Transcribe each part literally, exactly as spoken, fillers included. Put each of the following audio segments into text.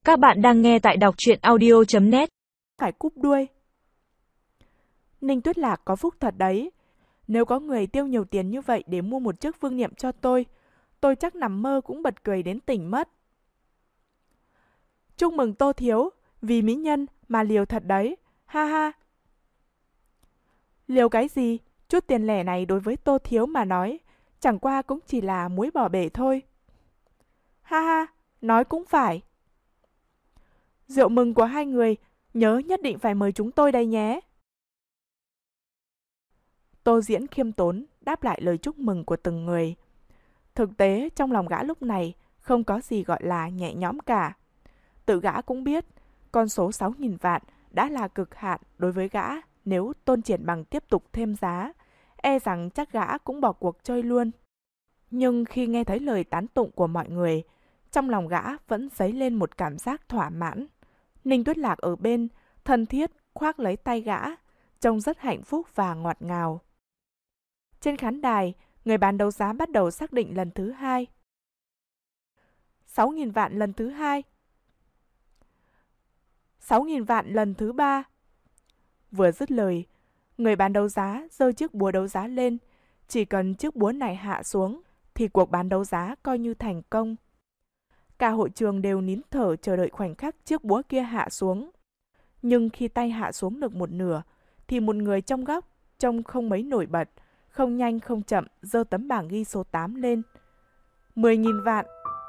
Các bạn đang nghe tại đọc truyện audio chấm net. Phải cúp đuôi. Ninh Tuyết Lạc có phúc thật đấy. Nếu có người tiêu nhiều tiền như vậy để mua một chiếc vương niệm cho tôi, tôi chắc nằm mơ cũng bật cười đến tỉnh mất. Chúc mừng Tô Thiếu, vì mỹ nhân mà liều thật đấy, ha ha. Liều cái gì? Chút tiền lẻ này đối với Tô Thiếu mà nói, chẳng qua cũng chỉ là muối bỏ bể thôi. Ha ha, nói cũng phải. Rượu mừng của hai người, nhớ nhất định phải mời chúng tôi đây nhé. Tô Diễn khiêm tốn đáp lại lời chúc mừng của từng người. Thực tế trong lòng gã lúc này không có gì gọi là nhẹ nhõm cả. Tự gã cũng biết, con số sáu nghìn vạn đã là cực hạn đối với gã. Nếu Tôn Triển Bằng tiếp tục thêm giá, e rằng chắc gã cũng bỏ cuộc chơi luôn. Nhưng khi nghe thấy lời tán tụng của mọi người, trong lòng gã vẫn dấy lên một cảm giác thỏa mãn. Ninh Tuyết Lạc ở bên, thân thiết khoác lấy tay gã, trông rất hạnh phúc và ngọt ngào. Trên khán đài, người bán đấu giá bắt đầu xác định lần thứ hai. sáu nghìn vạn lần thứ hai. sáu nghìn vạn lần thứ ba. Vừa dứt lời, người bán đấu giá giơ chiếc búa đấu giá lên. Chỉ cần chiếc búa này hạ xuống, thì cuộc bán đấu giá coi như thành công. Cả hội trường đều nín thở chờ đợi khoảnh khắc chiếc búa kia hạ xuống. Nhưng khi tay hạ xuống được một nửa, thì một người trong góc, trông không mấy nổi bật, không nhanh không chậm, giơ tấm bảng ghi số tám lên. mười nghìn vạn.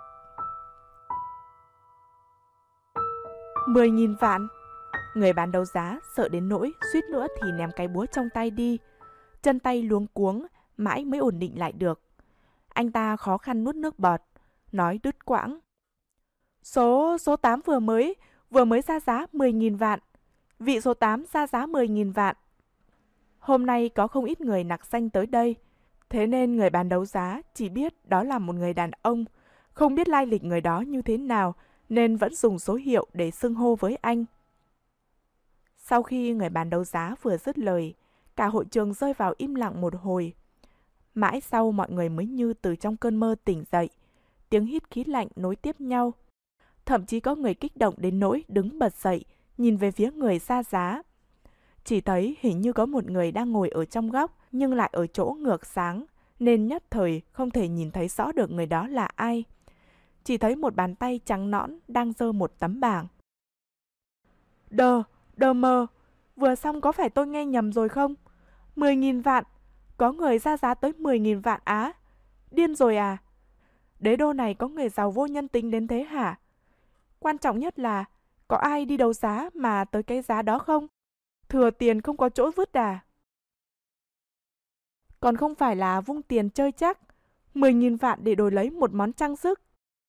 mười nghìn vạn. Người bán đấu giá sợ đến nỗi suýt nữa thì ném cái búa trong tay đi. Chân tay luống cuống, mãi mới ổn định lại được. Anh ta khó khăn nuốt nước bọt, nói đứt quãng. Số, số tám vừa mới, vừa mới ra giá mười nghìn vạn. Vị số tám ra giá mười nghìn vạn. Hôm nay có không ít người nặc danh tới đây. Thế nên người bán đấu giá chỉ biết đó là một người đàn ông. Không biết lai lịch người đó như thế nào, nên vẫn dùng số hiệu để xưng hô với anh. Sau khi người bán đấu giá vừa dứt lời, cả hội trường rơi vào im lặng một hồi. Mãi sau mọi người mới như từ trong cơn mơ tỉnh dậy. Tiếng hít khí lạnh nối tiếp nhau. Thậm chí có người kích động đến nỗi đứng bật dậy, nhìn về phía người ra giá. Chỉ thấy hình như có một người đang ngồi ở trong góc, nhưng lại ở chỗ ngược sáng, nên nhất thời không thể nhìn thấy rõ được người đó là ai. Chỉ thấy một bàn tay trắng nõn đang giơ một tấm bảng. Đờ, đờ mờ, vừa xong có phải tôi nghe nhầm rồi không? mười nghìn vạn, có người ra giá tới mười nghìn vạn á? Điên rồi à? Đế đô này có người giàu vô nhân tính đến thế hả? Quan trọng nhất là, có ai đi đấu giá mà tới cái giá đó không? Thừa tiền không có chỗ vứt à? Còn không phải là vung tiền chơi chắc, mười nghìn vạn để đổi lấy một món trang sức.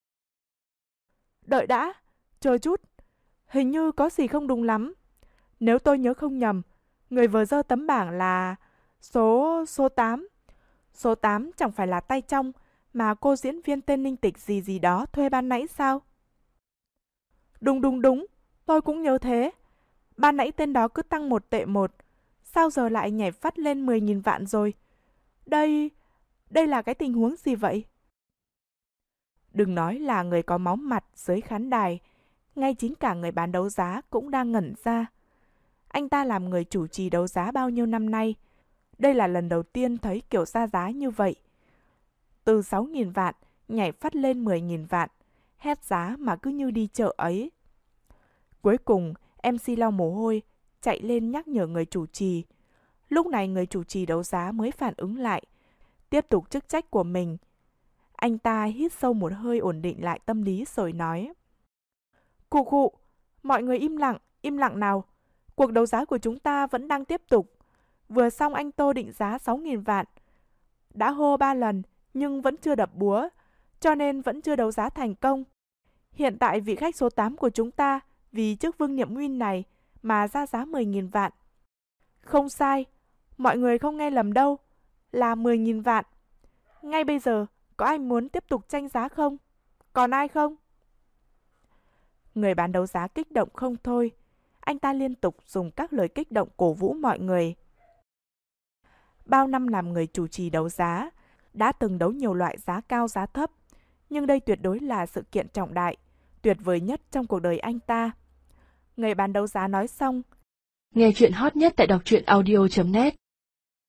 Đợi đã, chờ chút, hình như có gì không đúng lắm. Nếu tôi nhớ không nhầm, người vừa giơ tấm bảng là số số tám. Số tám chẳng phải là tay trong mà cô diễn viên tên Ninh Tịch gì gì đó thuê ban nãy sao? Đúng đúng đúng, tôi cũng nhớ thế. Ban nãy tên đó cứ tăng một tệ một, sao giờ lại nhảy phát lên mười nghìn vạn rồi? Đây, đây là cái tình huống gì vậy? Đừng nói là người có máu mặt dưới khán đài, ngay chính cả người bán đấu giá cũng đang ngẩn ra. Anh ta làm người chủ trì đấu giá bao nhiêu năm nay, đây là lần đầu tiên thấy kiểu ra giá như vậy. Từ sáu nghìn vạn nhảy phát lên mười nghìn vạn, hét giá mà cứ như đi chợ ấy. Cuối cùng, em xê lau mồ hôi, chạy lên nhắc nhở người chủ trì. Lúc này người chủ trì đấu giá mới phản ứng lại, tiếp tục chức trách của mình. Anh ta hít sâu một hơi ổn định lại tâm lý rồi nói. Khụ khụ, mọi người im lặng, im lặng nào. Cuộc đấu giá của chúng ta vẫn đang tiếp tục. Vừa xong anh Tô định giá sáu nghìn vạn. Đã hô ba lần nhưng vẫn chưa đập búa, cho nên vẫn chưa đấu giá thành công. Hiện tại vị khách số tám của chúng ta vì chiếc vương niệm nguyên này mà ra giá mười nghìn vạn. Không sai, mọi người không nghe lầm đâu, là mười nghìn vạn. Ngay bây giờ, có ai muốn tiếp tục tranh giá không? Còn ai không? Người bán đấu giá kích động không thôi. Anh ta liên tục dùng các lời kích động cổ vũ mọi người. Bao năm làm người chủ trì đấu giá, đã từng đấu nhiều loại giá cao giá thấp, nhưng đây tuyệt đối là sự kiện trọng đại, tuyệt vời nhất trong cuộc đời anh ta. Người bán đấu giá nói xong. Nghe chuyện hot nhất tại đọc truyện audio chấm net